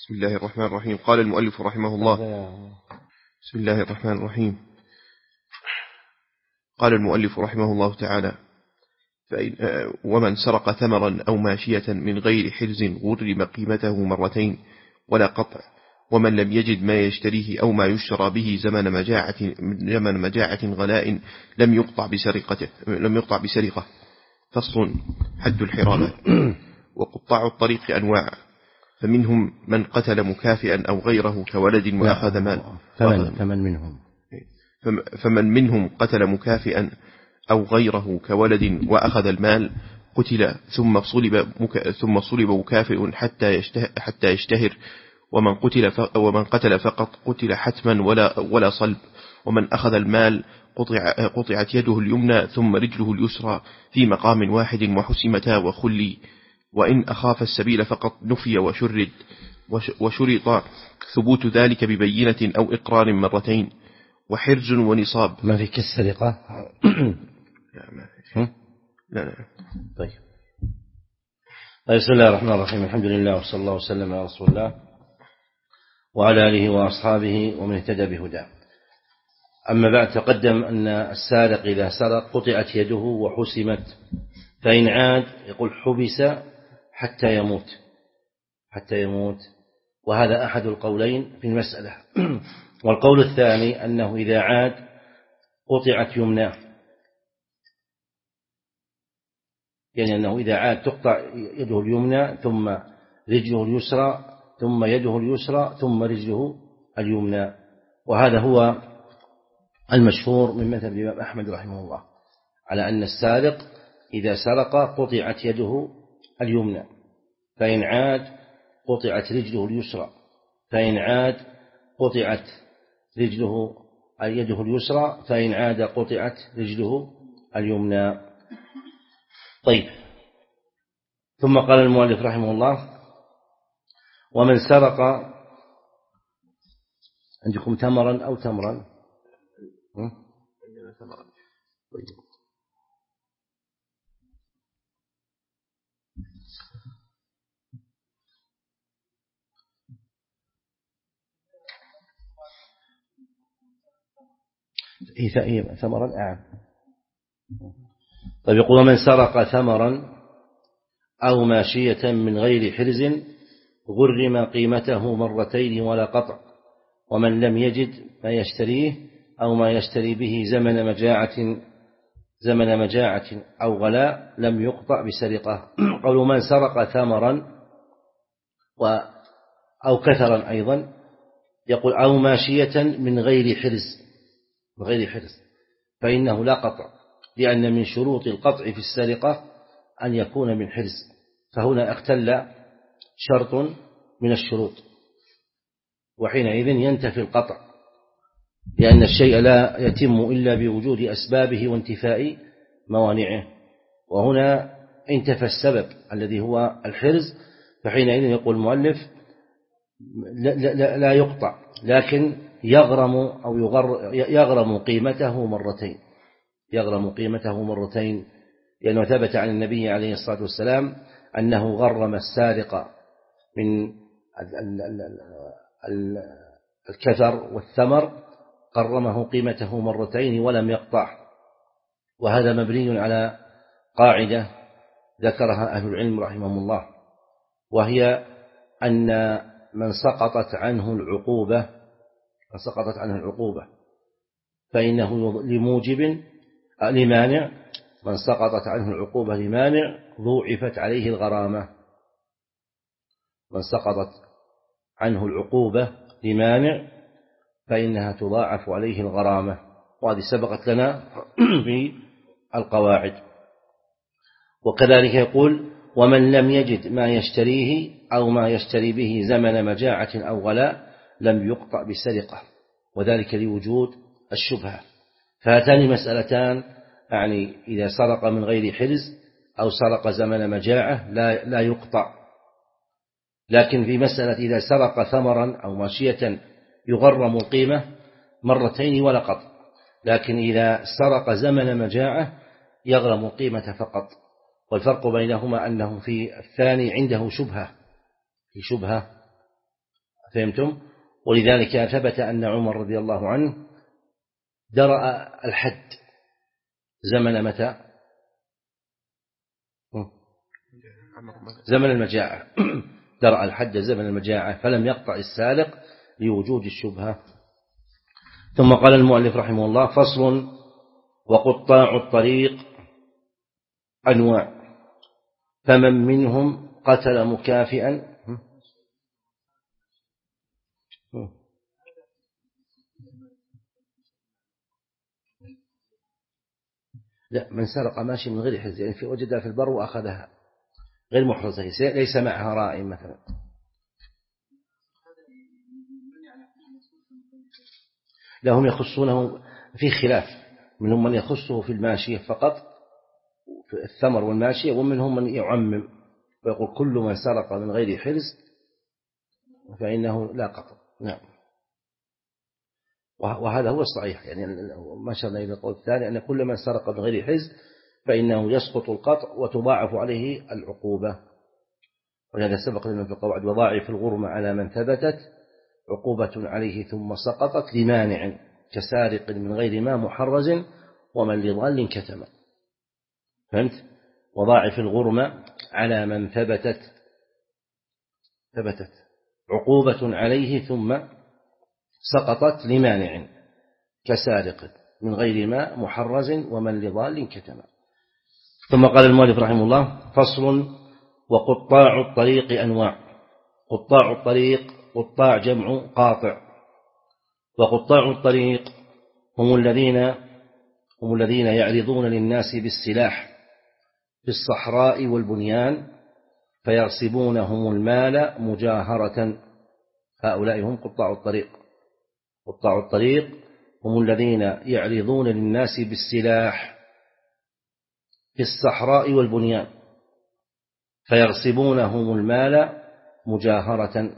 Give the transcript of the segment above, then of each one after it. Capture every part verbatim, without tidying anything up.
بسم الله الرحمن الرحيم. قال المؤلف رحمه الله بسم الله الرحمن الرحيم قال المؤلف رحمه الله تعالى: ومن سرق ثمرا أو ماشية من غير حرز غرم قيمته مرتين ولا قطع، ومن لم يجد ما يشتريه أو ما يشترى به زمن مجاعة, زمن مجاعة غلاء لم يقطع بسرقته لم يقطع بسرقة. فصل: حد الحرابة. وقطاع الطريق أنواع، فمنهم من قتل مكافئا أو غيره كولد وأخذ مال. فمن, فمن منهم فمن منهم قتل مكافئا أو غيره كولد وأخذ المال قتل ثم صلب مك... ثم صلب مكافئ حتى يشته... حتى يشتهر. ومن قتل ف... ومن قتل فقط قتل حتما ولا ولا صلب. ومن أخذ المال قطع... قطعت يده اليمنى ثم رجله اليسرى في مقام واحد وحسمتا وخلي. وإن أخاف السبيل فقط نفي وشرد وش... وشرط ثبوت ذلك ببينة أو إقرار مرتين. وحرز ونصاب. ما في كالسرقة؟ لا ما في. لا لا. طيب. بسم الله الرحمن الرحيم. الحمد لله وصلى الله وسلم على رسول الله وعلى آله وأصحابه ومن اهتدى بهداه. أما بعد، تقدم أن السارق إذا سرق قطعت يده وحسمت، فإن عاد يقول حبس حتى يموت حتى يموت وهذا أحد القولين في المسألة. والقول الثاني أنه إذا عاد قطعت يمناه، يعني أنه إذا عاد تقطع يده اليمنى ثم رجله اليسرى ثم يده اليسرى ثم رجله اليمنى، وهذا هو المشهور من مذهب الإمام أحمد رحمه الله، على أن السارق إذا سرق قطعت يده اليمنى، فإن عاد قطعت رجله اليسرى، فإن عاد قطعت رجله يده اليسرى، فإن عاد قطعت رجله اليمنى. طيب. ثم قال المؤلف رحمه الله: ومن سرق، عندكم تمرا أو تمرا؟ عندنا تمرا. طيب. هي ثمرا أعم. طيب. يقول: ومن سرق ثمرا أو ماشية من غير حرز غرم قيمته مرتين ولا قطع، ومن لم يجد ما يشتريه أو ما يشتري به زمن مجاعة زمن مجاعة أو غلاء لم يقطع بسرقة. قالوا: من سرق ثمرا أو كثرا أيضا، يقول: أو ماشية من غير حرز من غير حرز فإنه لا قطع، لأن من شروط القطع في السرقة أن يكون من حرز، فهنا اختل شرط من الشروط، وحينئذ ينتفي القطع، لأن الشيء لا يتم إلا بوجود أسبابه وانتفاء موانعه، وهنا انتفى السبب الذي هو الحرز، فحينئذ يقول المؤلف لا, لا, لا يقطع، لكن يغرم أو يغر يغرم قيمته مرتين يغرم قيمته مرتين لأنه ثبت عن النبي عليه الصلاة والسلام أنه غرم السارق من الكثر والثمر، غرمه قيمته مرتين ولم يقطع. وهذا مبني على قاعدة ذكرها أهل العلم رحمهم الله، وهي أن من سقطت عنه العقوبة فسقطت عنه العقوبة فإنه لموجب لمانع من سقطت عنه العقوبة لمانع ضوعفت عليه الغرامة من سقطت عنه العقوبة لمانع فإنها تضاعف عليه الغرامة، وهذه سبقت لنا في القواعد. وكذلك يقول: ومن لم يجد ما يشتريه أو ما يشتري به زمن مجاعة أو غلاء لم يقطع بسرقة، وذلك لوجود الشبهة. فهاتان مسألتان، يعني إذا سرق من غير حرز أو سرق زمن مجاعة لا, لا يقطع. لكن في مسألة إذا سرق ثمرا أو ماشية يغرم القيمة مرتين ولا قطع، لكن إذا سرق زمن مجاعة يغرم القيمة فقط. والفرق بينهما أنه في الثاني عنده شبهة في شبهة فهمتم؟ ولذلك ثبت أن عمر رضي الله عنه درأ الحد زمن متى؟ زمن المجاعة. درأ الحد زمن المجاعة فلم يقطع السارق لوجود الشبهة. ثم قال المؤلف رحمه الله: فصل: وقطاع الطريق أنواع، فمن منهم قتل مكافئا. لا، من سرق ماشي من غير حرز، يعني في وجدها في البر وأخذها غير محرزة، ليس معها رائم مثلا. لهم يخصونه في خلاف، منهم من يخصه في الماشية فقط في الثمر والماشية، ومنهم من يعمم ويقول كل من سرق من غير حرز فإنه لا قطع. نعم، وهذا هو الصحيح، يعني ما شرنا إلى القول الثاني أن كل من سرق من غير حرز فإنه يسقط القطع وتضاعف عليه العقوبة. ولهذا سبق لنا في القواعد: وضاعف الغرم على من ثبتت عقوبة عليه ثم سقطت لمانع كسارق من غير ما محرز ومن لضال كتم. فهمت؟ وضاعف الغرم على من ثبتت ثبتت عقوبة عليه ثم سقطت لمانع كسارق من غير ما محرز ومن لضال كتم. ثم قال المؤلف رحمه الله: فصل: وقطاع الطريق أنواع. قطاع الطريق، قطاع جمع قاطع، وقطاع الطريق هم الذين هم الذين يعرضون للناس بالسلاح في الصحراء والبنيان فيغصبونهم المال مجاهرة. هؤلاء هم قطاع الطريق. قطاع الطريق هم الذين يعرضون للناس بالسلاح في الصحراء والبنيان فيغصبونهم المال مجاهرة.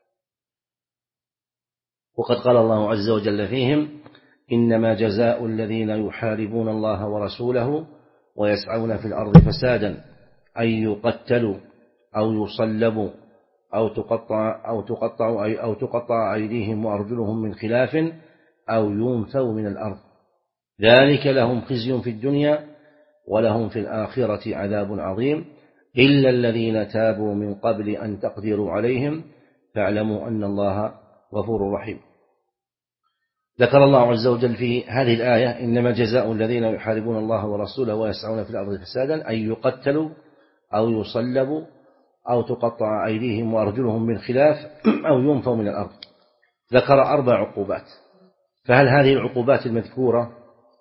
وقد قال الله عز وجل فيهم: إنما جزاء الذين يحاربون الله ورسوله ويسعون في الأرض فسادا أن يقتلوا أو يصلبوا أو تقطع أو تقطع أو تقطع أيديهم وأرجلهم من خلاف أو ينفوا من الأرض، ذلك لهم خزي في الدنيا ولهم في الآخرة عذاب عظيم، إلا الذين تابوا من قبل أن تقدروا عليهم فاعلموا أن الله غفور رحيم. ذكر الله عز وجل في هذه الآية: إنما جزاء الذين يحاربون الله ورسوله ويسعون في الأرض فسادا أن يقتلوا أو يصلبوا أو تقطع أيديهم وأرجلهم من خلاف أو ينفوا من الأرض. ذكر أربع عقوبات. فهل هذه العقوبات المذكورة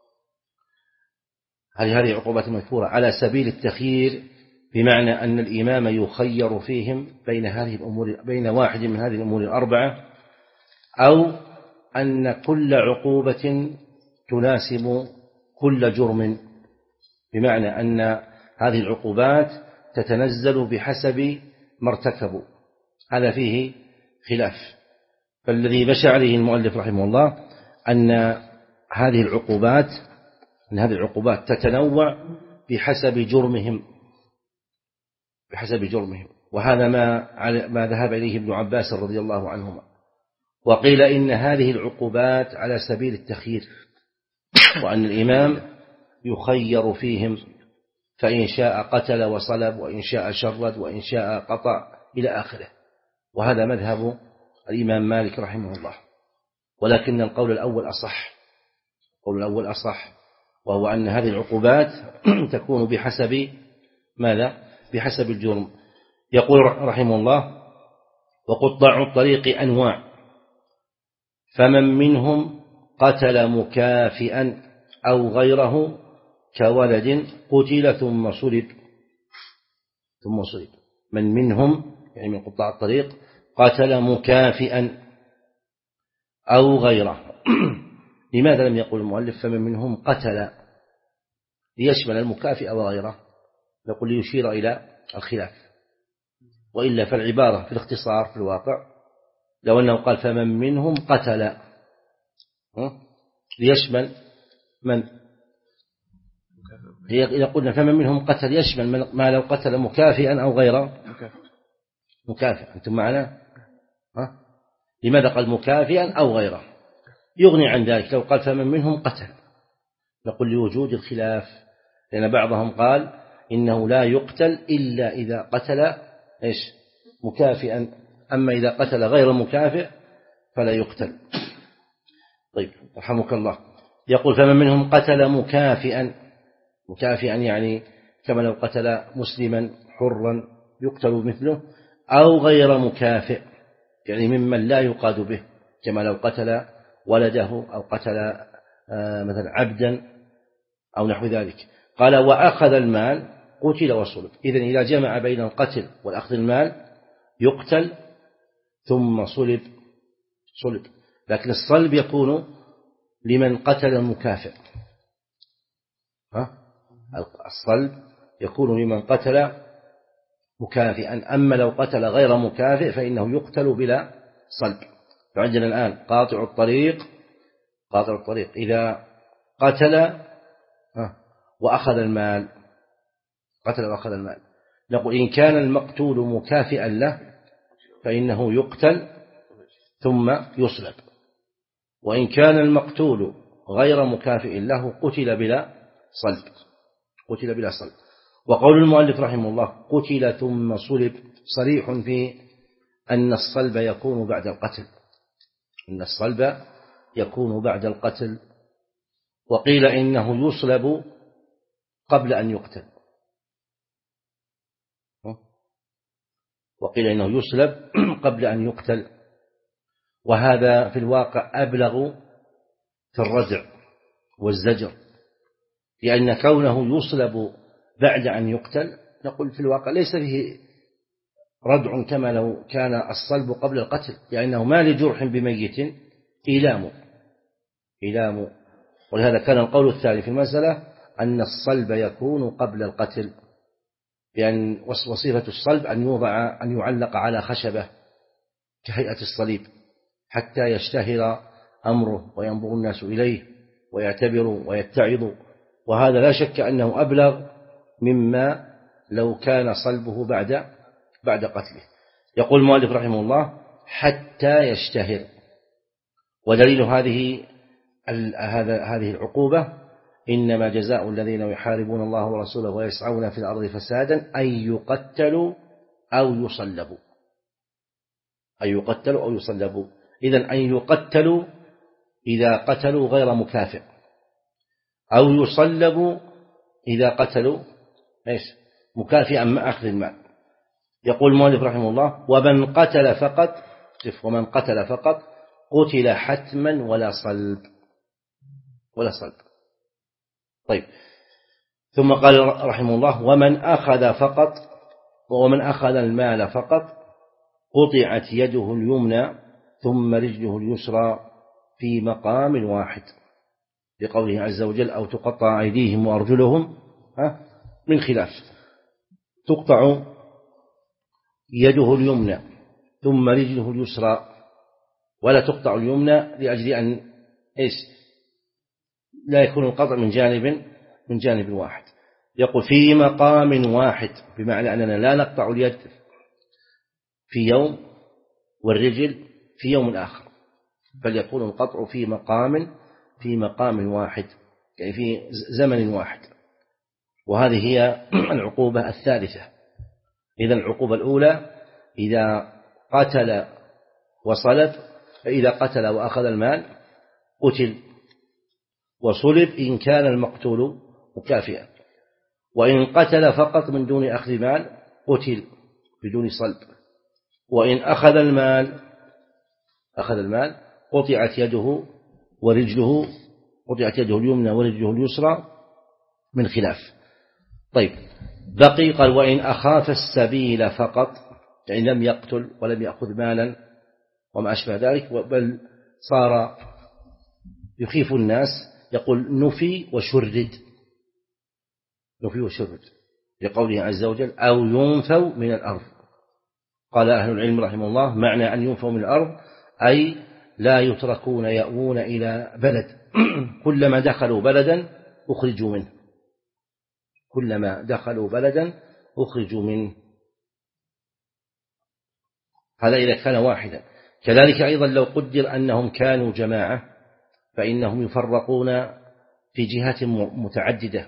هل هذه العقوبات المذكورة على سبيل التخيير، بمعنى أن الإمام يخير فيهم بين هذه الأمور بين واحد من هذه الأمور الأربعة، أو أن كل عقوبة تناسب كل جرم، بمعنى أن هذه العقوبات تتنزل بحسب ما ارتكبوا؟ هذا فيه خلاف. فالذي مشى عليه المؤلف رحمه الله أن هذه العقوبات أن هذه العقوبات تتنوع بحسب جرمهم بحسب جرمهم وهذا ما ما ذهب إليه ابن عباس رضي الله عنهما. وقيل إن هذه العقوبات على سبيل التخيير، وأن الإمام يخير فيهم، فإن شاء قتل وصلب، وإن شاء شرد، وإن شاء قطع إلى آخره. وهذا مذهب الإمام مالك رحمه الله. ولكن القول الأول أصح القول الأول أصح وهو أن هذه العقوبات تكون بحسب ماذا؟ بحسب الجرم. يقول رحمه الله: وقطاع الطريق أنواع، فمن منهم قتل مكافئا أو غيره كولد قتل ثم صلب ثم صلب من منهم يعني من قطاع الطريق قتل مكافئا أو غيره. لماذا لم يقل المؤلف فمن منهم قتل ليشمل المكافئ وغيره؟ نقول ليشير إلى الخلاف، وإلا فالعبارة في الاختصار في الواقع لو أنه قال فمن منهم قتل ليشمل من؟ إذا قلنا فمن منهم قتل يشمل ما لو قتل مكافئا أو غير مكافئ. أنتم معنا؟ ها؟ لماذا قال مكافئا أو غيره؟ يغني عن ذلك لو قال فمن منهم قتل، نقول لوجود الخلاف، لأن بعضهم قال إنه لا يقتل إلا إذا قتل إيش مكافئا، أما إذا قتل غير مكافئ فلا يقتل. طيب رحمك الله، يقول فمن منهم قتل مكافئا، مكافئا يعني كما لو قتل مسلما حرا يقتل مثله، أو غير مكافئ يعني ممن لا يقاد به، كما لو قتل ولده أو قتل مثلا عبدا أو نحو ذلك. قال وأخذ المال قتل وصلب. إذن إذا جمع بين القتل والأخذ المال يقتل ثم صلب صلب، لكن الصلب يكون لمن قتل المكافئ، ها؟ الصلب يكون لمن قتل مكافئا، أما لو قتل غير مكافئ فإنه يقتل بلا صلب. فعندنا الآن قاطع الطريق، قاطع الطريق إذا قتل وأخذ المال، قتل وأخذ المال، نقول إن كان المقتول مكافئا له فإنه يقتل ثم يصلب، وإن كان المقتول غير مكافئ له قتل بلا صلب، قتل بلا صلب. وقول المؤلف رحمه الله قتل ثم صلب صريح في أن الصلب يكون بعد القتل، أن الصلب يكون بعد القتل. وقيل إنه يصلب قبل أن يقتل، وقيل إنه يصلب قبل أن يقتل، وهذا في الواقع أبلغ في الردع والزجر، لأن كونه يصلب بعد أن يقتل نقول في الواقع ليس فيه ردع كما لو كان الصلب قبل القتل، لأنه ما لجرح بميت إيلام إيلام ولهذا كان القول الثاني في المسألة أن الصلب يكون قبل القتل، لأن وصفة الصلب أن يوضع أن يعلق على خشبة كهيئة الصليب حتى يشتهر أمره وينظر الناس إليه ويعتبروا ويتعظوا، وهذا لا شك أنه أبلغ مما لو كان صلبه بعد بعد قتله. يقول المؤلف رحمه الله حتى يشتهر، ودليل هذه هذا هذه العقوبة إنما جزاء الذين يحاربون الله ورسوله ويسعون في الأرض فسادا أن يقتلوا أو يصلبوا، أن يقتلوا أو يصلبوا. إذن أن يقتلوا إذا قتلوا غير مكافئ، أو يصلبوا إذا قتلوا إيش مكافئا مع أخذ المال. يقول المؤلف رحمه الله ومن قتل فقط، ومن قتل فقط قتل حتما ولا صلب، ولا صلب. طيب ثم قال رحمه الله ومن أخذ فقط، ومن أخذ المال فقط قطعت يده اليمنى ثم رجله اليسرى في مقام واحد، لقوله عز وجل أو تقطع أيديهم وأرجلهم من خلاف. تقطع يده اليمنى ثم رجله اليسرى، ولا تقطع اليمنى لأجل أن إيش لا يكون القطع من جانب من جانب واحد. يقول في مقام واحد، بمعنى أننا لا نقطع اليد في يوم والرجل في يوم آخر، بل يكون القطع في مقام في مقام واحد، يعني في زمن واحد. وهذه هي العقوبة الثالثة. إذن العقوبة الأولى إذا قتل وصلب، فإذا قتل وأخذ المال قتل وصلب إن كان المقتول مكافئا، وإن قتل فقط من دون أخذ مال قتل بدون صلب، وإن أخذ المال أخذ المال قطعت يده ورجله، قطعت يده اليمنى ورجله اليسرى من خلاف. طيب بقي قال وإن أخاف السبيل فقط، يعني لم يقتل ولم يأخذ مالا وما أشبه ذلك، بل صار يخيف الناس، يقول نفي وشرد، نفي وشرد لقوله عز وجل أو ينفوا من الأرض. قال أهل العلم رحمه الله معنى أن ينفوا من الأرض أي لا يتركون يأوون إلى بلد، كلما دخلوا بلدا أخرجوا منه، كلما دخلوا بلدا أخرجوا منه. هذا إذا كان واحدا. كذلك أيضا لو قدر أنهم كانوا جماعة فإنهم يفرقون في جهات متعددة،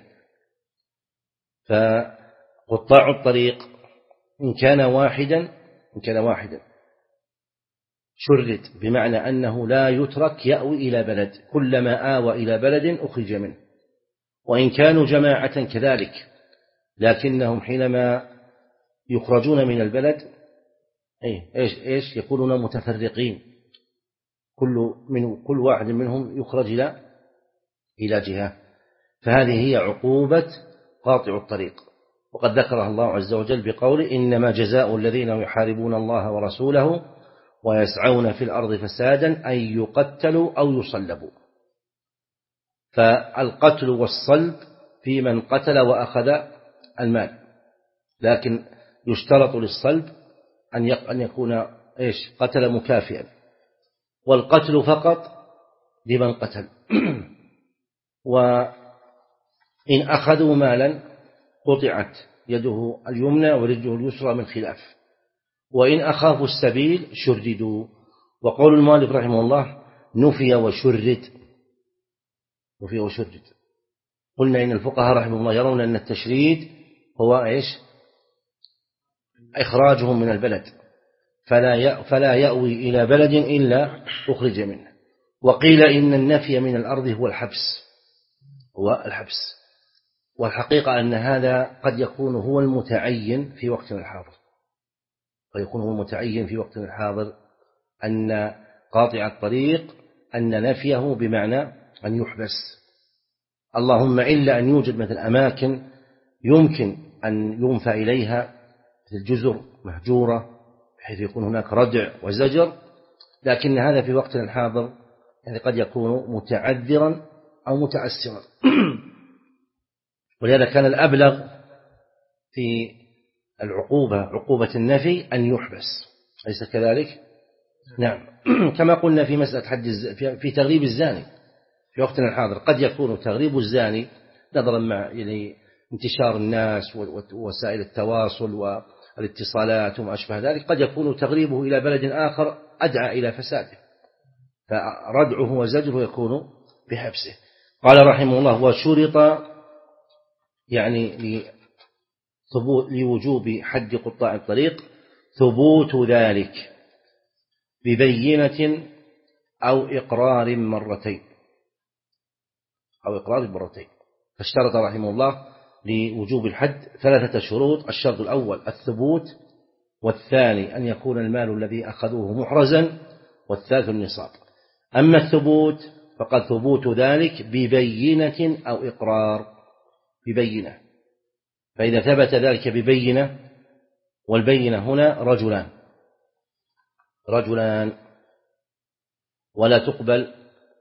فقطاع الطريق إن كان واحدا إن كان واحدا شرد، بمعنى أنه لا يترك يأوي إلى بلد، كلما آوى إلى بلد أخرج منه. وإن كانوا جماعة كذلك، لكنهم حينما يخرجون من البلد إيش إيش يكونون متفرقين، كل من كل واحد منهم يخرج إلى إلى جهة. فهذه هي عقوبة قاطع الطريق، وقد ذكرها الله عز وجل بقوله: إنما جزاء الذين يحاربون الله ورسوله ويسعون في الأرض فسادا أن يقتلوا أو يصلبوا. فالقتل والصلب في من قتل وأخذ المال، لكن يشترط للصلب أن يكون إيش قتل مكافئا، والقتل فقط لمن قتل. وإن أخذوا مالا قطعت يده اليمنى ورجله اليسرى من خلاف، وإن أخافوا السبيل شرددوا. وقول المؤلف رحمه الله: نفي وشرد، نفي وشرد. قلنا إن الفقهاء رحمه الله يرون أن التشريد هو إيش إخراجهم من البلد، فلا فلا يأوي إلى بلد إلا أخرج منه. وقيل إن النفي من الأرض هو الحبس، هو الحبس. والحقيقة أن هذا قد يكون هو المتعين في وقتنا الحاضر، قد يكون هو المتعين في وقتنا الحاضر أن قاطع الطريق أن نفيه بمعنى أن يحبس، اللهم إلا أن يوجد مثل أماكن يمكن أن ينفى إليها مثل الجزر مهجورة بحيث يكون هناك ردع وزجر، لكن هذا في وقتنا الحاضر يعني قد يكون متعذرا أو متعسرا. ولهذا كان الأبلغ في العقوبة عقوبة النفي أن يحبس، أليس كذلك؟ نعم. كما قلنا في مسألة حد في تغريب الزاني في وقتنا الحاضر، قد يكون تغريب الزاني نظرا مع يعني انتشار الناس ووسائل التواصل والاتصالات وما أشبه ذلك، قد يكون تغريبه إلى بلد آخر أدعى إلى فساده، فردعه وزجره يكون بحبسه. قال رحمه الله: وشرط يعني لوجوب حد قطاع الطريق ثبوت ذلك ببينة أو إقرار مرتين أو إقرار مرتين. فاشترط رحمه الله لوجوب الحد ثلاثة شروط: الشرط الأول الثبوت، والثاني أن يكون المال الذي أخذوه محرزا، والثالث النصاب. أما الثبوت فقد ثبوت ذلك ببينة أو إقرار، ببينة. فإذا ثبت ذلك ببينة، والبينة هنا رجلان رجلان ولا تقبل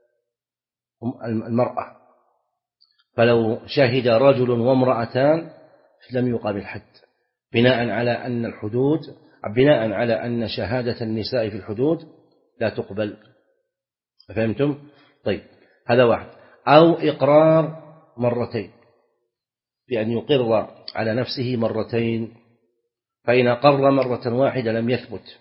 المرأة، فلو شهد رجل وامرأتان لم يقام الحد، بناء على أن الحدود بناء على أن شهادة النساء في الحدود لا تقبل. فهمتم؟ طيب، هذا واحد. أو إقرار مرتين، بأن يقر على نفسه مرتين، فإن أقر مرة واحدة لم يثبت.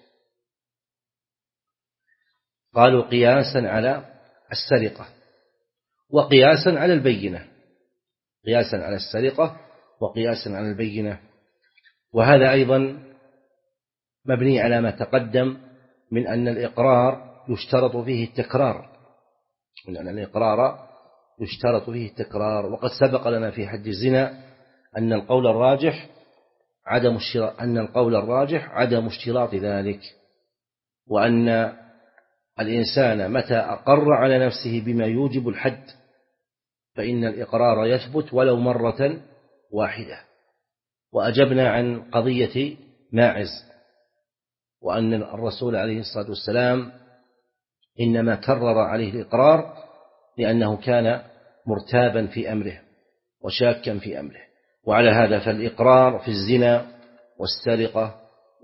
قالوا قياسا على السرقة وقياسا على البينة، قياسا على السرقة وقياسا على البينة. وهذا أيضا مبني على ما تقدم من أن الإقرار يشترط فيه التكرار، من أن الإقرار يشترط فيه التكرار. وقد سبق لنا في حد الزنا أن القول الراجح عدم اشتراط أن القول الراجح عدم اشتراط ذلك، وأن الإنسان متى أقر على نفسه بما يوجب الحد فإن الإقرار يثبت ولو مرة واحدة. وأجبنا عن قضية ماعز، وأن الرسول عليه الصلاة والسلام إنما كرر عليه الإقرار لأنه كان مرتابا في أمره وشاكا في أمره. وعلى هذا فالإقرار في الزنا والسرقة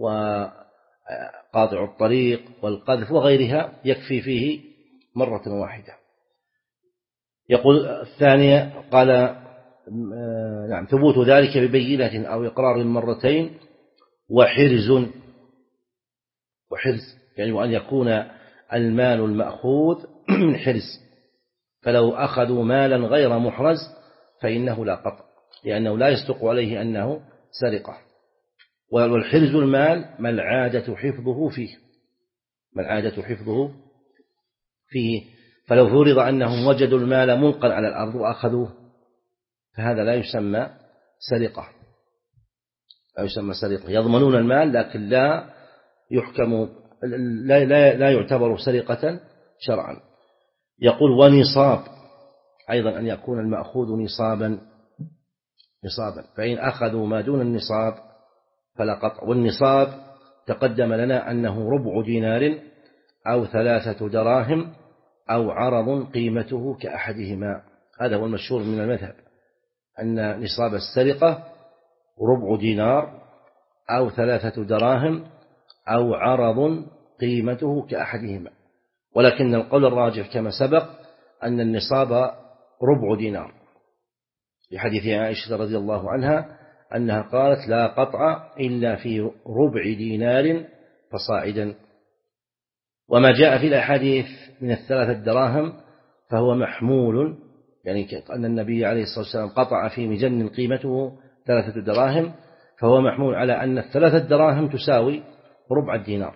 وقاطع الطريق والقذف وغيرها يكفي فيه مرة واحدة. يقول الثانية قال نعم ثبوت ذلك ببينة أو إقرار مرتين وحرز. وحرز يعني وأن يكون المال المأخوذ من حرز، فلو أخذوا مالا غير محرز فإنه لا قطع، لأنه لا يصدق عليه أنه سرقة. والحرز المال ما العادة حفظه فيه، ما العادة حفظه فيه، فلو فرض أنهم وجدوا المال ملقا على الأرض وأخذوه فهذا لا يسمى سرقة، لا يسمى سرقة. يضمنون المال لكن لا يحكم، لا, لا, لا يعتبر سرقة شرعا. يقول ونصاب، أيضا أن يكون المأخوذ نصابا نصابا فإن أخذوا ما دون النصاب فلا قطع. والنصاب تقدم لنا أنه ربع دينار أو ثلاثة دراهم أو عرض قيمته كأحدهما، هذا هو المشهور من المذهب، أن نصاب السرقة ربع دينار أو ثلاثة دراهم أو عرض قيمته كأحدهما، ولكن القول الراجح كما سبق أن النصاب ربع دينار، لحديث عائشة رضي الله عنها أنها قالت لا قطع إلا في ربع دينار فصاعدا. وما جاء في الأحاديث من الثلاثة دراهم فهو محمول، يعني أن النبي عليه الصلاة والسلام قطع في مجن قيمته ثلاثة دراهم، فهو محمول على أن الثلاثة دراهم تساوي ربع الدينار،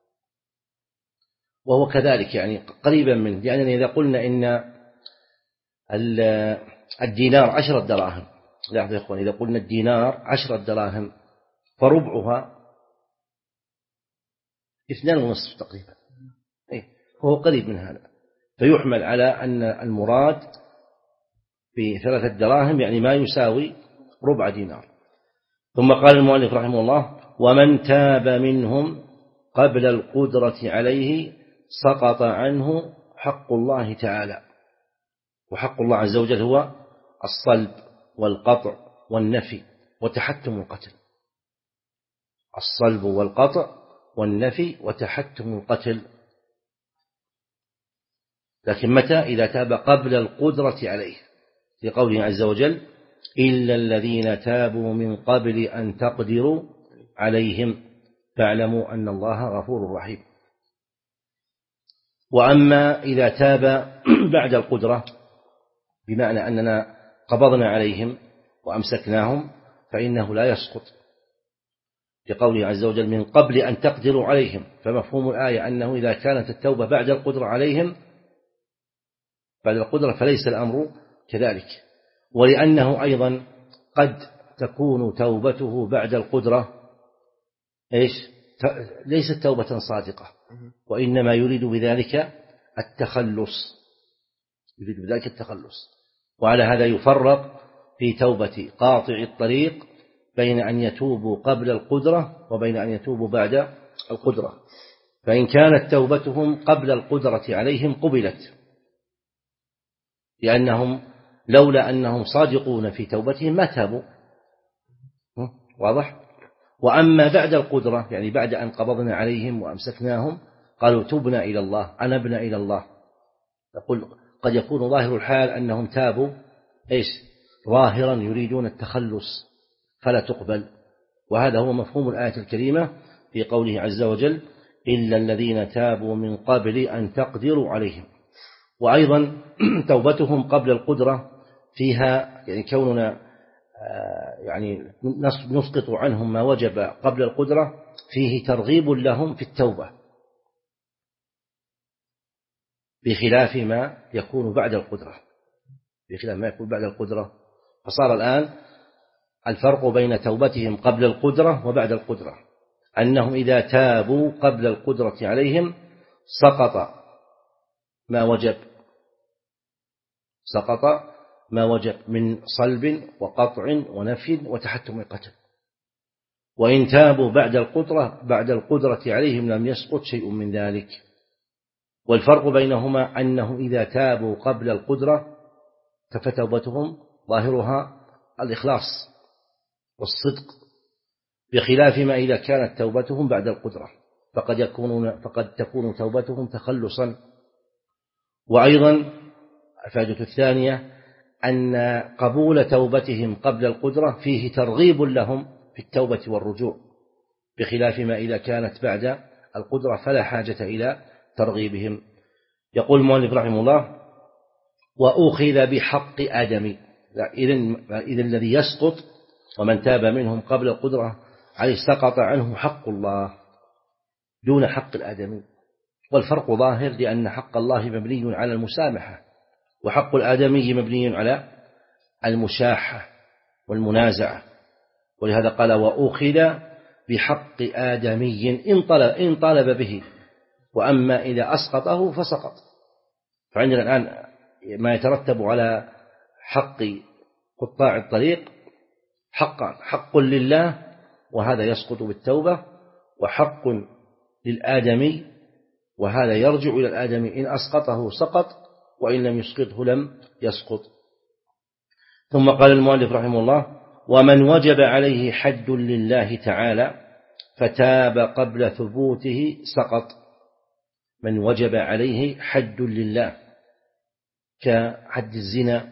وهو كذلك يعني قريبا منه، يعني إذا قلنا إن الدينار عشرة دراهم، لاحظوا يا إخوان، إذا قلنا الدينار عشرة دراهم فربعها اثنان ونصف تقريبا، هو قريب من هذا، فيحمل على أن المراد بثلاثة دراهم يعني ما يساوي ربع دينار. ثم قال المؤلف رحمه الله ومن تاب منهم قبل القدرة عليه سقط عنه حق الله تعالى. وحق الله عز وجل هو الصلب والقطع والنفي وتحتم القتل، الصلب والقطع والنفي وتحتم القتل، لكن متى؟ إذا تاب قبل القدرة عليه، لقوله عز وجل إلا الذين تابوا من قبل أن تقدروا عليهم فاعلموا أن الله غفور رحيم. وأما إذا تاب بعد القدرة بمعنى أننا قبضنا عليهم وأمسكناهم فإنه لا يسقط، لقوله عز وجل من قبل أن تقدروا عليهم، فمفهوم الآية أنه إذا كانت التوبة بعد القدرة عليهم بعد القدرة فليس الأمر كذلك. ولأنه أيضا قد تكون توبته بعد القدرة إيش؟ ليست توبة صادقة، وإنما يريد بذلك التخلص، يريد بذلك التخلص. وعلى هذا يفرق في توبة قاطع الطريق بين أن يتوبوا قبل القدرة وبين أن يتوبوا بعد القدرة. فإن كانت توبتهم قبل القدرة عليهم قبلت، لأنهم لولا أنهم صادقون في توبتهم ما تابوا، واضح؟ وأما بعد القدرة يعني بعد أن قبضنا عليهم وأمسكناهم قالوا تبنا إلى الله أنبنا إلى الله، يقول قد يكون ظاهر الحال أنهم تابوا إيش؟ ظاهرا يريدون التخلص فلا تقبل. وهذا هو مفهوم الآية الكريمة في قوله عز وجل إلا الذين تابوا من قبل أن تقدروا عليهم. وأيضا توبتهم قبل القدرة فيها يعني كوننا يعني نسقط عنهم ما وجب قبل القدرة فيه ترغيب لهم في التوبة بخلاف ما يكون بعد القدرة، بخلاف ما يكون بعد القدرة. فصار الآن الفرق بين توبتهم قبل القدرة وبعد القدرة أنهم إذا تابوا قبل القدرة عليهم سقط ما وجب سقط ما وجب من صلب وقطع ونفي وتحتم القتل. وإن تابوا بعد القدرة بعد القدرة عليهم لم يسقط شيء من ذلك. والفرق بينهما أنه إذا تابوا قبل القدرة فتوبتهم ظاهرها الإخلاص والصدق، بخلاف ما إذا كانت توبتهم بعد القدرة فقد يكونون فقد تكون توبتهم تخلصا. وأيضا الفائدة الثانية أن قبول توبتهم قبل القدرة فيه ترغيب لهم في التوبة والرجوع، بخلاف ما إذا كانت بعد القدرة فلا حاجة إلى ترغيبهم. يقول المؤلف رحمه الله: وأخذ بحق آدم. إذن الذي يسقط ومن تاب منهم قبل القدرة عليه سقط عنه حق الله دون حق الآدمي، والفرق ظاهر، لأن حق الله مبني على المسامحة، وحق الآدمي مبني على المشاحة والمنازعة. ولهذا قال: وأخذ بحق آدمي إن طلب, إن طالب به، وأما إذا أسقطه فسقط. فعندنا الآن ما يترتب على حق قطاع الطريق حقا: حق لله وهذا يسقط بالتوبة، وحق للآدمي وهذا يرجع إلى الآدمي، إن أسقطه سقط وإن لم يسقطه لم يسقط. ثم قال المؤلف رحمه الله: ومن وجب عليه حد لله تعالى فتاب قبل ثبوته سقط. من وجب عليه حد لله كحد الزنا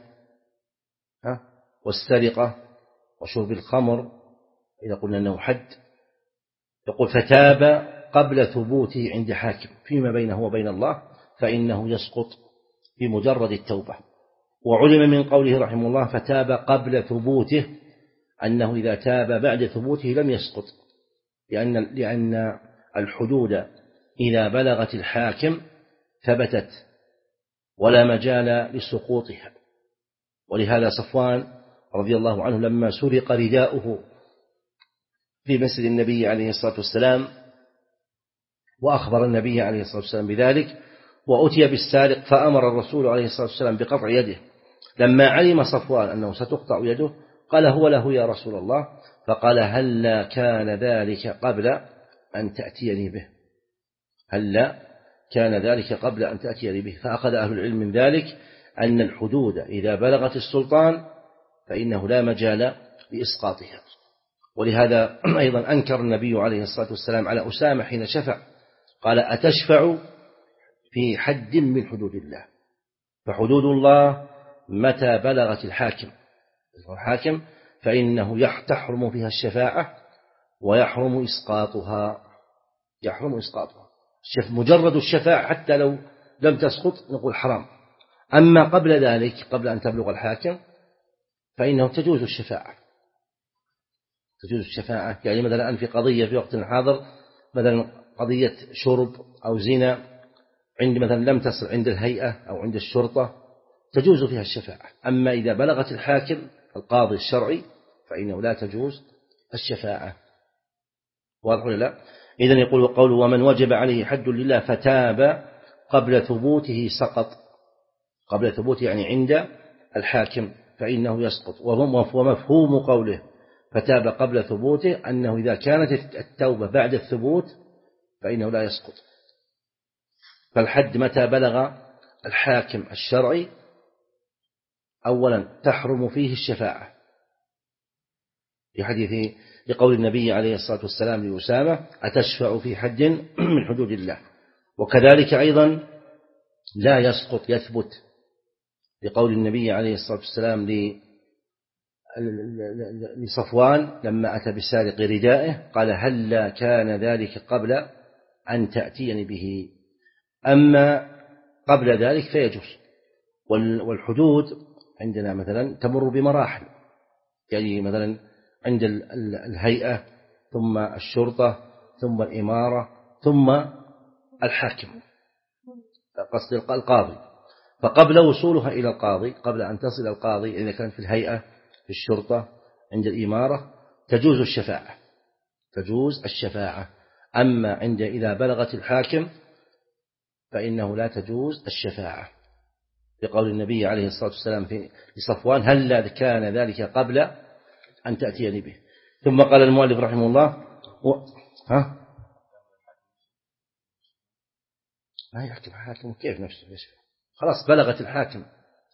والسرقة وشرب الخمر، إذا قلنا أنه حد، يقول فتاب قبل ثبوته عند حاكم فيما بينه وبين الله فإنه يسقط بمجرد التوبة. وعلم من قوله رحمه الله فتاب قبل ثبوته أنه إذا تاب بعد ثبوته لم يسقط، لأن, لأن الحدود إذا بلغت الحاكم ثبتت ولا مجال لسقوطها. ولهذا صفوان رضي الله عنه لما سرق رداؤه في مسجد النبي عليه الصلاة والسلام وأخبر النبي عليه الصلاة والسلام بذلك وأتي بالسارق فأمر الرسول عليه الصلاة والسلام بقطع يده، لما علم صفوان أنه ستقطع يده قال: هو له يا رسول الله، فقال: هلا كان ذلك قبل أن تأتيني به، هلا كان ذلك قبل أن تأتيني به. فأخذ أهل العلم من ذلك أن الحدود إذا بلغت السلطان فإنه لا مجال لإسقاطها. ولهذا أيضا أنكر النبي عليه الصلاة والسلام على أسامة حين شفع، قال: أتشفع في حد من حدود الله؟ فحدود الله متى بلغت الحاكم الحاكم فإنه تحرم فيها الشفاعة ويحرم إسقاطها، يحرم إسقاطها. مجرد الشفاعة حتى لو لم تسقط نقول حرام، أما قبل ذلك قبل أن تبلغ الحاكم فإنه تجوز الشفاعة، تجوز الشفاعة. يعني مثلا الآن في قضية في وقت حاضر، مثلا قضية شرب أو زنا، عند مثلا لم تصل عند الهيئة أو عند الشرطة تجوز فيها الشفاعة. أما إذا بلغت الحاكم القاضي الشرعي فإنه لا تجوز الشفاعة. واضح ولا لا؟ إذن يقول قوله: ومن وجب عليه حد لله فتاب قبل ثبوته سقط. قبل ثبوته يعني عند الحاكم فإنه يسقط. ومفهوم قوله فتاب قبل ثبوته أنه إذا كانت التوبة بعد الثبوت فإنه لا يسقط. فالحد متى بلغ الحاكم الشرعي أولا تحرم فيه الشفاعة، في حديث لقول النبي عليه الصلاة والسلام لأسامة: أتشفع في حد من حدود الله. وكذلك أيضا لا يسقط يثبت لقول النبي عليه الصلاة والسلام لصفوان لما أتى بسارق ردائه قال: هلا كان ذلك قبل أن تأتيني به. أما قبل ذلك فيجوز. والحدود عندنا مثلا تمر بمراحل، يعني مثلا عند الهيئة ثم الشرطة ثم الإمارة ثم الحاكم، قصد القاضي. فقبل وصولها إلى القاضي، قبل أن تصل القاضي إذا كانت في الهيئة في الشرطة عند الإمارة تجوز الشفاعة، تجوز الشفاعة. أما عند إذا بلغت الحاكم فإنه لا تجوز الشفاعة، بقول النبي عليه الصلاة والسلام في لصفوان: هل كان ذلك قبل أن تأتيني به. ثم قال المؤلف رحمه الله و... ها ما يحكم الحاكم كيف نفسه يشفع؟ خلاص بلغت الحاكم.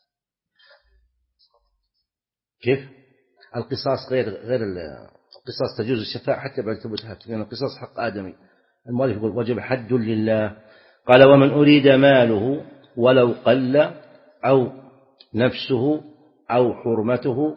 كيف القصاص غير غير القصاص تجوز الشفاعة حتى بعد ثبوت الحاكم، لأن القصاص حق آدمي. المؤلف يقول: وجب حد لله. قال: ومن أريد ماله ولو قل أو نفسه أو حرمته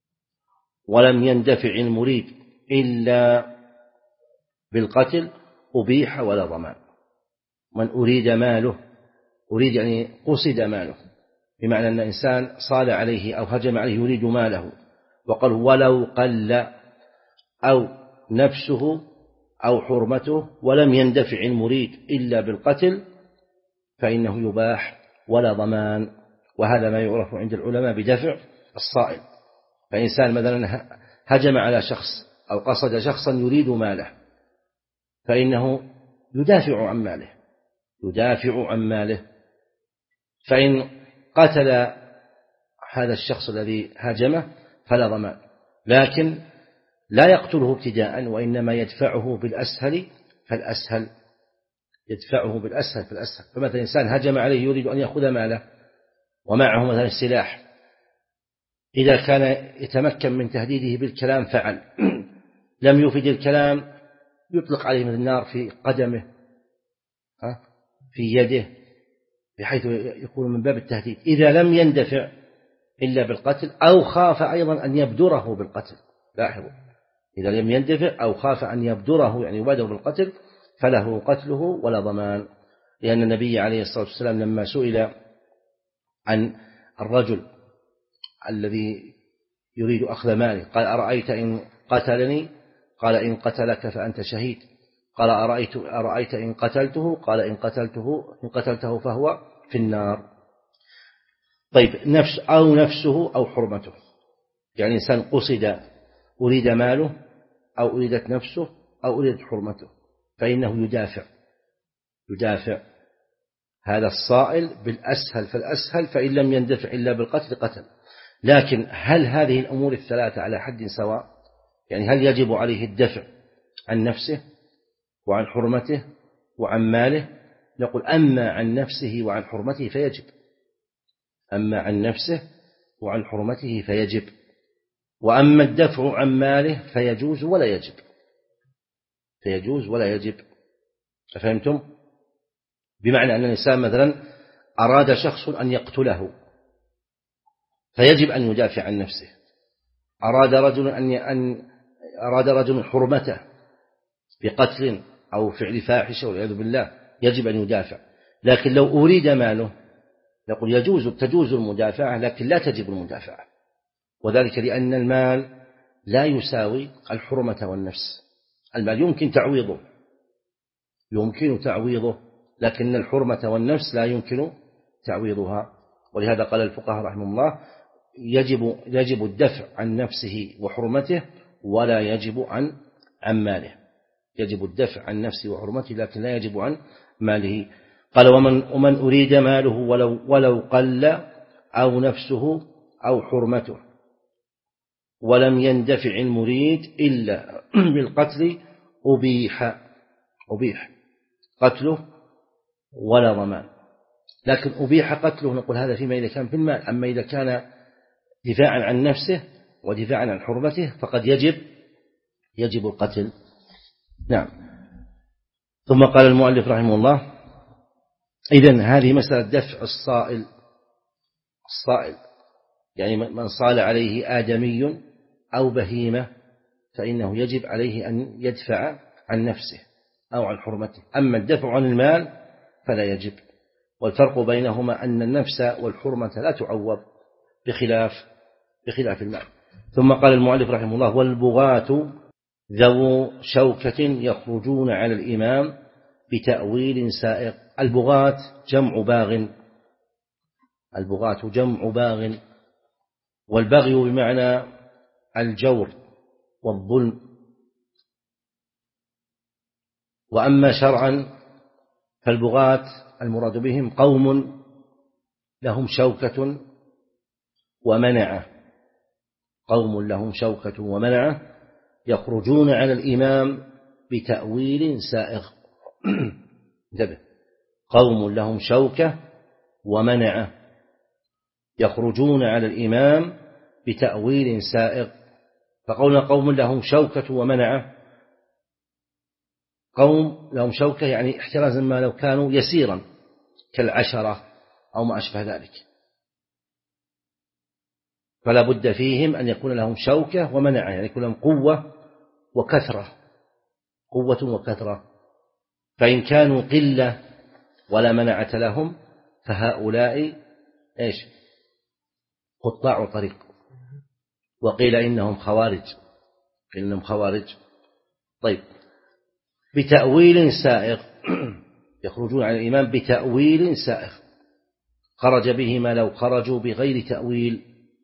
ولم يندفع المريد إلا بالقتل أبيح ولا ضمان. من أريد ماله، أريد يعني قصد ماله، بمعنى أن إنسان صال عليه أو هجم عليه يريد ماله، وقال ولو قل أو نفسه أو حرمته ولم يندفع المريد إلا بالقتل فإنه يباح ولا ضمان. وهذا ما يعرف عند العلماء بدفع الصائل. فإنسان مثلا هجم على شخص أو قصد شخصا يريد ماله فإنه يدافع عن ماله يدافع عن ماله فإن قتل هذا الشخص الذي هاجمه فلا ضمان، لكن لا يقتله ابتداء، وإنما يدفعه بالأسهل فالأسهل يدفعه بالأسهل فالأسهل. فمثلا إنسان هجم عليه يريد أن يأخذ ماله ومعه مثلا السلاح، إذا كان يتمكن من تهديده بالكلام فعل، لم يفد الكلام يطلق عليه من النار في قدمه في يده بحيث يكون من باب التهديد. إذا لم يندفع إلا بالقتل أو خاف أيضا أن يبدره بالقتل، لاحظوا، إذا لم يندفع أو خاف أن يبدره يعني يبادر بالقتل فله قتله ولا ضمان. لأن النبي عليه الصلاة والسلام لما سئل عن الرجل الذي يريد أخذ ماله قال أرأيت إن قتلني؟ قال إن قتلك فأنت شهيد. قال أرأيت, أرأيت إن قتلته؟ قال إن قتلته, إن قتلته فهو في النار. طيب، نفس أو نفسه أو حرمته، يعني إنسان قصد أريد ماله أو أريدت نفسه أو أريدت حرمته فإنه يدافع يدافع هذا الصائل بالأسهل فالأسهل، فإن لم يندفع إلا بالقتل قتل. لكن هل هذه الأمور الثلاثة على حد سواء؟ يعني هل يجب عليه الدفع عن نفسه وعن حرمته وعن ماله؟ نقول أما عن نفسه وعن حرمته فيجب أما عن نفسه وعن حرمته فيجب وأما الدفع عن ماله فيجوز ولا يجب فيجوز ولا يجب فهمتم؟ بمعنى أن الإنسان مثلا أراد شخص أن يقتله فيجب أن يدافع عن نفسه، أراد رجل أن أن أراد رجل حرمته بقتل أو فعل فاحشة والعياذ بالله يجب أن يدافع. لكن لو أريد ماله نقول يجوز تجوز المدافعة لكن لا تجب المدافعة، وذلك لأن المال لا يساوي الحرمة والنفس. المال يمكن تعويضه يمكن تعويضه لكن الحرمة والنفس لا يمكن تعويضها. ولهذا قال الفقهاء رحمه الله يجب يجب الدفع عن نفسه وحرمته ولا يجب عن عن ماله. يجب الدفع عن نفسه وحرمته لكن لا يجب عن ماله. قال ومن, ومن أريد ماله ولو, ولو قل أو نفسه أو حرمته ولم يندفع المريد إلا بالقتل أبيح أبيح قتله ولا ضمان. لكن أبيح قتله نقول هذا فيما إذا كان في المال، أما إذا كان دفاعا عن نفسه ودفاعا عن حرمته فقد يجب يجب القتل. نعم. ثم قال المؤلف رحمه الله إذن هذه مسألة دفع الصائل الصائل يعني من صال عليه آدمي أو بهيمة فإنه يجب عليه أن يدفع عن نفسه أو عن حرمته. أما الدفع عن المال فلا يجب. والفرق بينهما أن النفس والحرمة لا تعوض بخلاف بخلاف المال. ثم قال المؤلف رحمه الله والبغاة ذو شوكة يخرجون على الإمام بتأويل سائق. البغاة جمع باغ البغاة جمع باغ والبغي بمعنى الجور والظلم. وأما شرعا فالبغاة المراد بهم قوم لهم شوكة ومنعة قوم لهم شوكة ومنعة يخرجون على الإمام بتأويل سائغ. قوم لهم شوكة ومنعة يخرجون على الإمام بتأويل سائغ. فقولنا قوم لهم شوكة ومنعة، قوم لهم شوكة يعني احترازا ما لو كانوا يسيرا كالعشرة أو ما أشبه ذلك، فلا بد فيهم أن يكون لهم شوكة ومنعة يعني يكون لهم قوة وكثرة قوة وكثرة. فإن كانوا قلة ولا منعة لهم فهؤلاء إيش قطاع طريق. وقيل إنهم خوارج، قيل إنهم خوارج. طيب، بتأويل سائغ يخرجون عن الإمام بتأويل سائغ خرج به ما لو خرجوا بغير تأويل.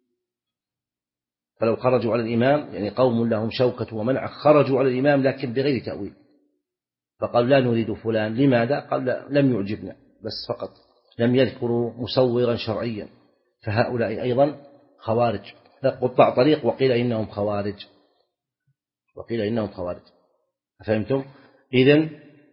فلو خرجوا على الإمام يعني قوم لهم شوكة ومنع خرجوا على الإمام لكن بغير تأويل، فقال لا نريد فلان. لماذا؟ قال لا لم يعجبنا، بس فقط لم يذكروا مصورا شرعيا، فهؤلاء أيضا خوارج قطاع طريق. وقيل إنهم خوارج، وقيل إنهم خوارج. فهمتم؟ إذن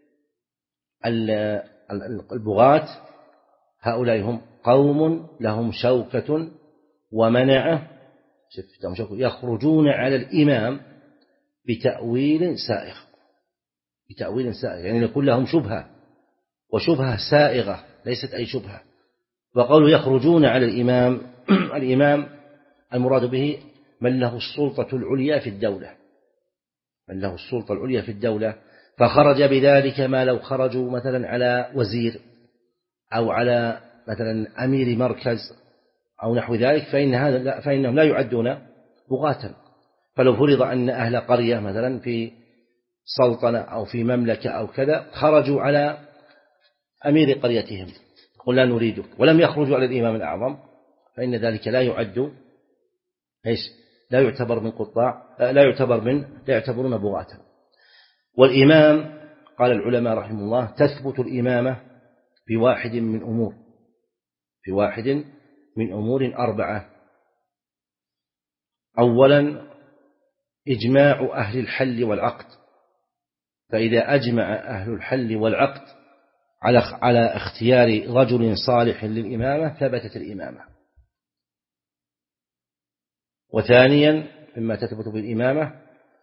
البغاة هؤلاء هم قوم لهم شوكة ومنعة يخرجون على الإمام بتأويل سائغ، بتأويل سائغ يعني يكون لهم شبهة، وشبهة سائغة ليست أي شبهة. وقالوا يخرجون على الإمام الإمام المراد به من له السلطة العليا في الدولة، من له السلطة العليا في الدولة، فخرج بذلك ما لو خرجوا مثلا على وزير أو على مثلا أمير مركز أو نحو ذلك، فإن هذا فإنهم لا يعدون بغاة. فلو فرض أن أهل قرية مثلا في سلطنة أو في مملكة أو كذا خرجوا على أمير قريتهم قل لا نريدك، ولم يخرجوا على الإمام الأعظم، فإن ذلك لا يعد إيش لا يعتبر من قطاع، لا يعتبر من لا يعتبرون بغاة. والإمام قال العلماء رحمه الله تثبت الإمامة في واحد من أمور في واحد من أمور أربعة. أولا إجماع أهل الحل والعقد، فإذا أجمع أهل الحل والعقد على على اختيار رجل صالح للإمامة ثبتت الإمامة. وثانيا مما تثبت بالإمامة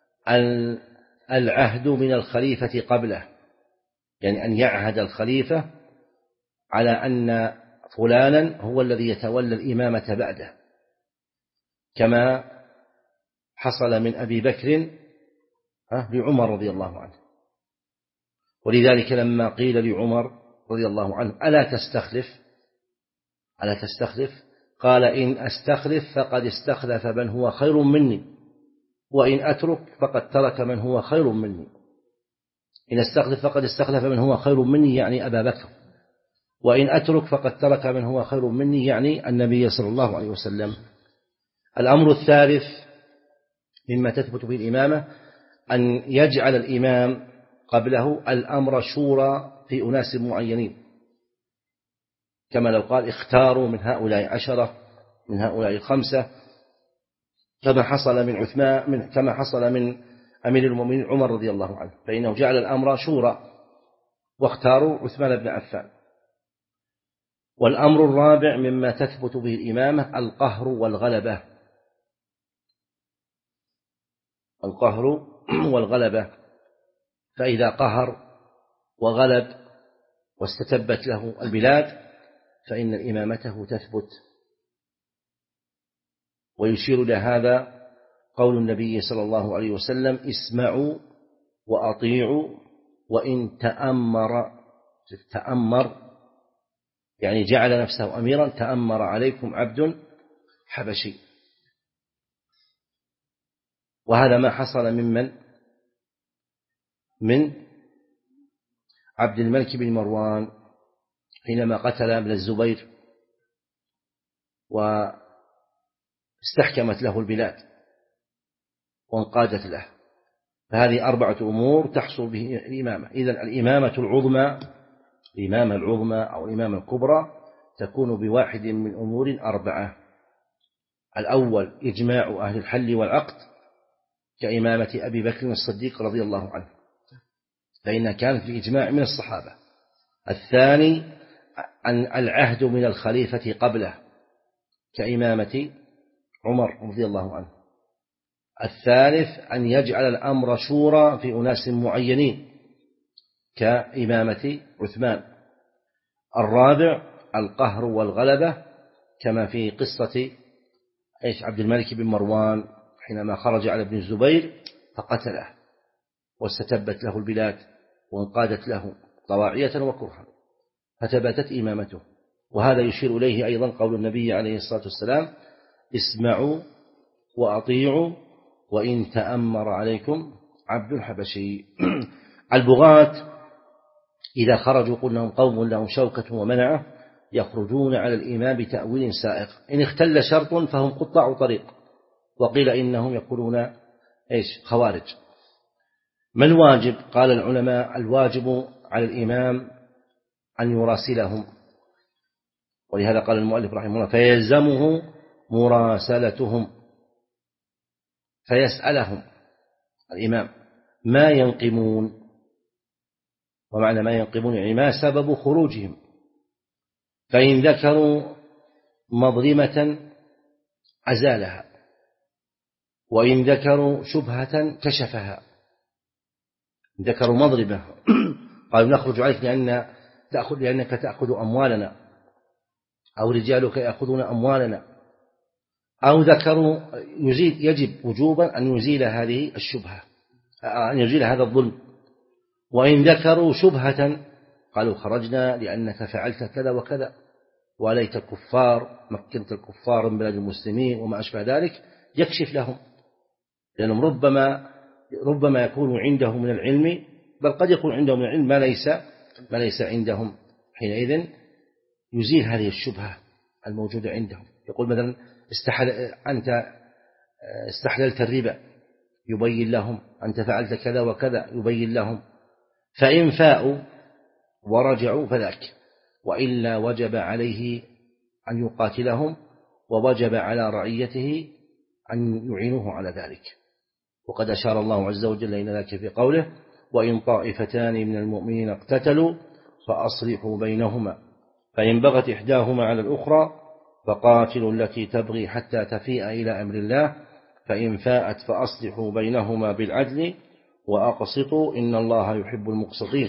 العهد من الخليفة قبله، يعني أن يعهد الخليفة على أن فلانا هو الذي يتولى الإمامة بعده، كما حصل من أبي بكر لعمر رضي الله عنه. ولذلك لما قيل لعمر رضي الله عنه ألا تستخلف ألا تستخلف قال إن أستخلف فقد استخلف من هو خير مني، وإن أترك فقد ترك من هو خير مني. إن استخلف فقد استخلف من هو خير مني يعني أبا بكر، وإن أترك فقد ترك من هو خير مني يعني النبي صلى الله عليه وسلم. الأمر الثالث مما تثبت به الإمامة أن يجعل الإمام قبله الأمر شورى في أناس معينين، كما لو قال اختاروا من هؤلاء عشرة من هؤلاء خمسة، كما حصل من عثمان من كما حصل من أمير المؤمنين عمر رضي الله عنه، فإنه جعل الأمر شورى واختاروا عثمان بن عفان. والأمر الرابع مما تثبت به الإمامة القهر والغلبة، القهر والغلبة، فإذا قهر وغلب واستتبت له البلاد فإن إمامته تثبت. ويشير إلى هذا قول النبي صلى الله عليه وسلم اسمعوا وأطيعوا وإن تأمر تأمر يعني جعل نفسه أميرا تأمر عليكم عبد حبشي. وهذا ما حصل ممن من عبد الملك بن مروان حينما قتل ابن الزبير واستحكمت له البلاد وانقادت له. فهذه أربعة أمور تحصل به الإمامة. إذن الإمامة العظمى الإمامة العظمى أو الإمامة الكبرى تكون بواحد من أمور أربعة. الأول إجماع أهل الحل والعقد كإمامة أبي بكر الصديق رضي الله عنه، فإنها كانت بإجماع من الصحابة. الثاني أن العهد من الخليفة قبله كإمامة عمر رضي الله عنه. الثالث أن يجعل الأمر شورى في أناس معينين كإمامة عثمان. الرابع القهر والغلبة كما في قصة إيش عبد الملك بن مروان حينما خرج على ابن الزبير فقتله واستتبت له البلاد وانقادت له. طواعية وكرها، فثبتت إمامته. وهذا يشير إليه أيضا قول النبي عليه الصلاة والسلام: اسمعوا وأطيعوا وإن تأمر عليكم عبد حبشي. البغاة إذا خرجوا قلنا هم قوم لهم شوكة ومنعة يخرجون على الإمام بتأويل سائق، إن اختل شرط فهم قطاع طريق، وقيل إنهم يقولون إيش خوارج. ما الواجب؟ قال العلماء: الواجب على الإمام أن يراسلهم، ولهذا قال المؤلف رحمه الله: فيلزمه مراسلتهم، فيسألهم الإمام ما ينقمون. ومعنى ما ينقمون يعني ما سبب خروجهم، فإن ذكروا مظلمة أزالها، وإن ذكروا شبهة كشفها. ذكروا مظلمة قالوا نخرج عليك لأن تأخذ لأنك تأخذ أموالنا، أو رجالك يأخذون أموالنا، أو ذكروا يزيد يجب وجوبا أن يزيل هذه الشبهة، أن يزيل هذا الظلم. وإن ذكروا شبهة قالوا خرجنا لأنك فعلت كذا وكذا، وليت الكفار مكنت الكفار من بلاد المسلمين وما أشبه ذلك، يكشف لهم، لأنهم ربما ربما يكون عنده من العلم، بل قد يكون عنده من العلم ما ليس ما ليس عندهم. حينئذ يزيل هذه الشبهة الموجودة عندهم. يقول مثلا استحل أنت استحللت الربا، يبين لهم. أنت فعلت كذا وكذا، يبين لهم. فإن فاءوا ورجعوا فذاك، وإلا وجب عليه أن يقاتلهم، ووجب على رعيته أن يعينوه على ذلك. وقد أشار الله عز وجل إلى ذلك في قوله: وإن طائفتان من المؤمنين اقتتلوا فأصلحوا بينهما، فإن بغت إحداهما على الأخرى فقاتلوا التي تبغي حتى تفيء إلى أمر الله، فإن فاءت فأصلحوا بينهما بالعدل وأقسطوا إن الله يحب المقسطين،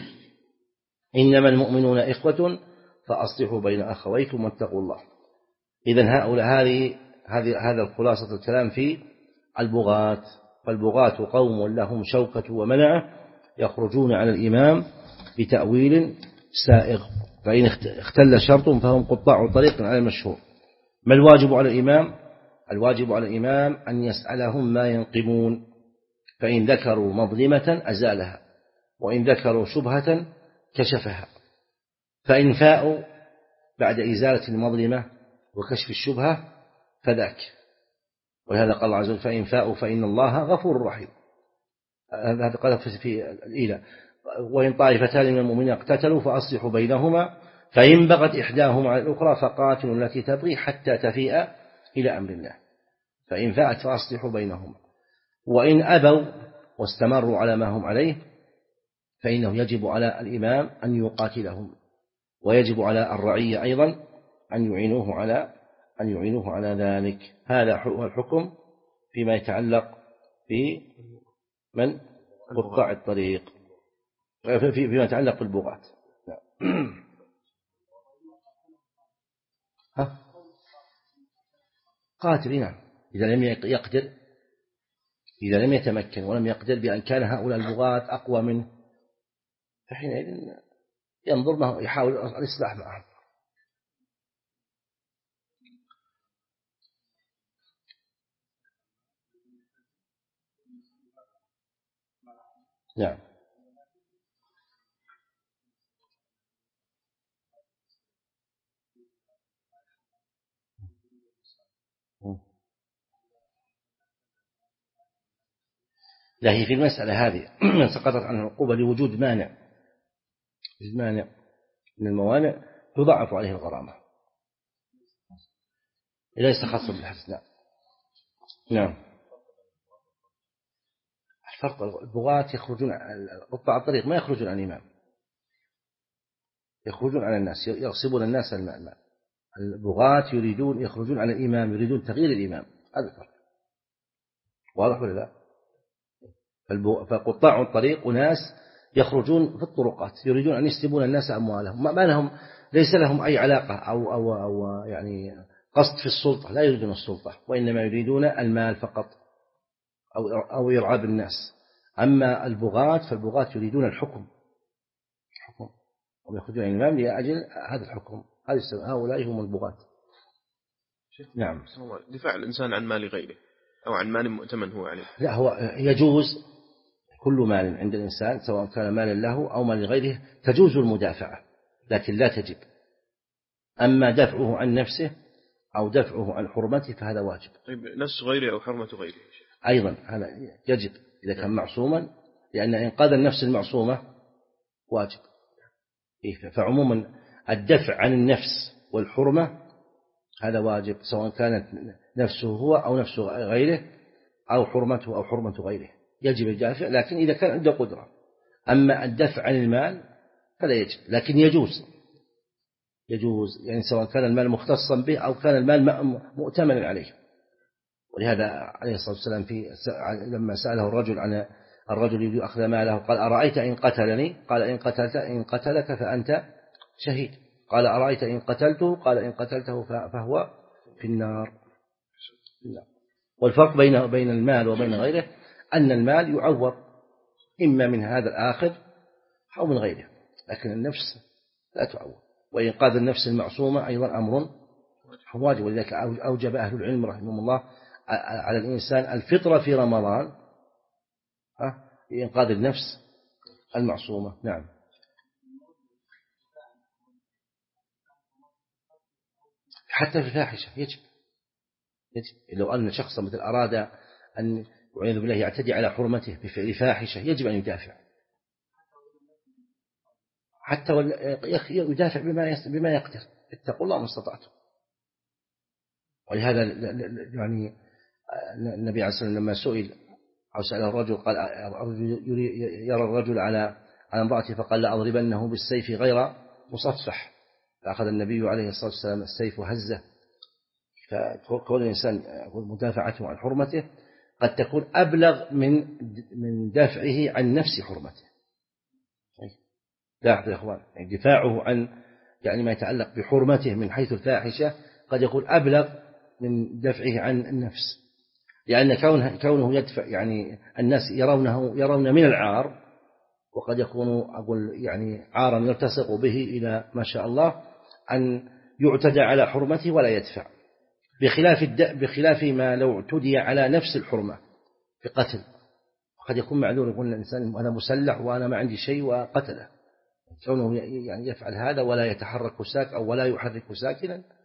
إنما المؤمنون إخوة فأصلحوا بين أخويكم واتقوا الله. إذن هؤلاء هذه هذه هذا خلاصة الكلام في البغاة. فالبغاة قوم لهم شوكة ومنعة يخرجون على الإمام بتأويل سائغ، فإن اختل شرط فهم قطاع طريق على المشهور. ما الواجب على الإمام؟ الواجب على الإمام أن يسألهم ما ينقمون، فإن ذكروا مظلمة أزالها، وإن ذكروا شبهة كشفها. فإن فاءوا بعد إزالة المظلمة وكشف الشبهة فذاك. ولهذا قال الله عز وجل: فإن فاءوا فإن الله غفور رحيم. هذا قال في الإيلة: وإن طائفتان من المؤمنين اقتتلوا فأصلحوا بينهما، فإن بغت إحداهما على الأخرى فقاتلوا التي تبغي حتى تفيء إلى أمر الله، فإن فاءت فأصلحوا بينهما. وإن أبوا واستمروا على ما هم عليه فإنه يجب على الإمام أن يقاتلهم، ويجب على الرعية أيضا أن يعينوه على أن يعينوه على ذلك. هذا هو الحكم فيما يتعلق في من قطاع الطريق، فيما يتعلق بالبغاة. ها قاتل نعم، إذا لم يقدر إذا لم يتمكن ولم يقدر، بأن كان هؤلاء البغاة أقوى منه، فحينئذ ينظر ما يحاول الإصلاح معهم. نعم. لا، هي في المسألة هذه من سقطت عنه العقوبة لوجود مانع مانع من الموانع تضاعف عليه الغرامة. ليس خاصا بالحبس. نعم. نعم. الفرق البغاة يخرجون قطاع الطريق ما يخرجون عن الإمام، يخرجون على الناس، يغصبون الناس الماء. البغاة يريدون يخرجون على الإمام، يريدون تغيير الإمام. هذا الفرق. واضح ولا لا؟ فقطاع الطريق وناس يخرجون في الطرقات يريدون أن يسلبون الناس أموالهم، ما لهم ليس لهم أي علاقة أو أو أو يعني قصد في السلطة، لا يريدون السلطة، وإنما يريدون المال فقط أو أو إرعاب الناس. أما البغاة فالبغاة يريدون الحكم. هم يخرجون عن الإمام لأجل هذا الحكم. هؤلاء هم البغاة. نعم. دفاع الإنسان عن مال غيره أو عن مال مؤتمن هو عليه. لا، هو يجوز كل مال عند الإنسان سواء كان مالا له أو مال غيره تجوز المدافعة، لكن لا تجب. أما دفعه عن نفسه أو دفعه عن حرمته فهذا واجب. طيب نفس غيره أو حرمة غيره أيضا هذا يجب إذا كان معصوما، لأن إنقاذ النفس المعصومة واجب. فعموما الدفع عن النفس والحرمة هذا واجب، سواء كانت نفسه هو أو نفس غيره أو حرمته أو حرمة غيره يجب الدافع، لكن إذا كان عنده قدرة. أما الدفع عن المال فلا يجب، لكن يجوز يجوز يعني سواء كان المال مختصا به أو كان المال مؤتمنا عليه. ولهذا عليه الصلاة والسلام في لما سأله الرجل عن الرجل يريد أخذ ماله قال أرأيت إن قتلني؟ قال إن قتلت إن قتلك فأنت شهيد. قال أرأيت إن قتلته؟ قال إن قتلته فهو في النار. والفرق بين بين المال وبين غيره أن المال يعوض إما من هذا الآخر أو من غيره، لكن النفس لا تعوض. وإنقاذ النفس المعصومة أيضا أمر واجب، ولذلك أوجب أهل العلم رحمهم الله على الإنسان الفطرة في رمضان لإنقاذ النفس المعصومة. نعم. حتى في الفاحشة يجب يجب لو أن شخصا مثل أراد أن والعياذ بالله يعتدي على حرمته بفعل فاحشة يجب أن يدافع، حتى يدافع بما بما يقدر. اتقوا الله ما استطعتم. ولهذا يعني النبي عليه الصلاة والسلام لما سئل أو سأل الرجل قال يرى الرجل على على امرأته فقال لا أضربنه بالسيف غير مصفح، فأخذ النبي عليه الصلاة والسلام السيف وهزه. فكون الإنسان مدافعته عن حرمته قد تكون أبلغ من من دافعه عن نفس حرمته. لاحظوا يا إخوان، يعني دفاعه عن يعني ما يتعلق بحرمته من حيث الفاحشة قد يكون أبلغ من دفعه عن النفس، لأن كونه كونه يدفع يعني الناس يرونه يرون من العار، وقد يكون أقول يعني عارا يلتصق به إلى ما شاء الله أن يعتدى على حرمته ولا يدفع، بخلاف بخلاف ما لو اعتدي على نفس الحرمة بقتل، قد يكون معذور يقول الإنسان أنا مسلح وأنا ما عندي شيء وقتله. كونه يعني يفعل هذا ولا يتحرك ساك أو ولا يحرك ساكنا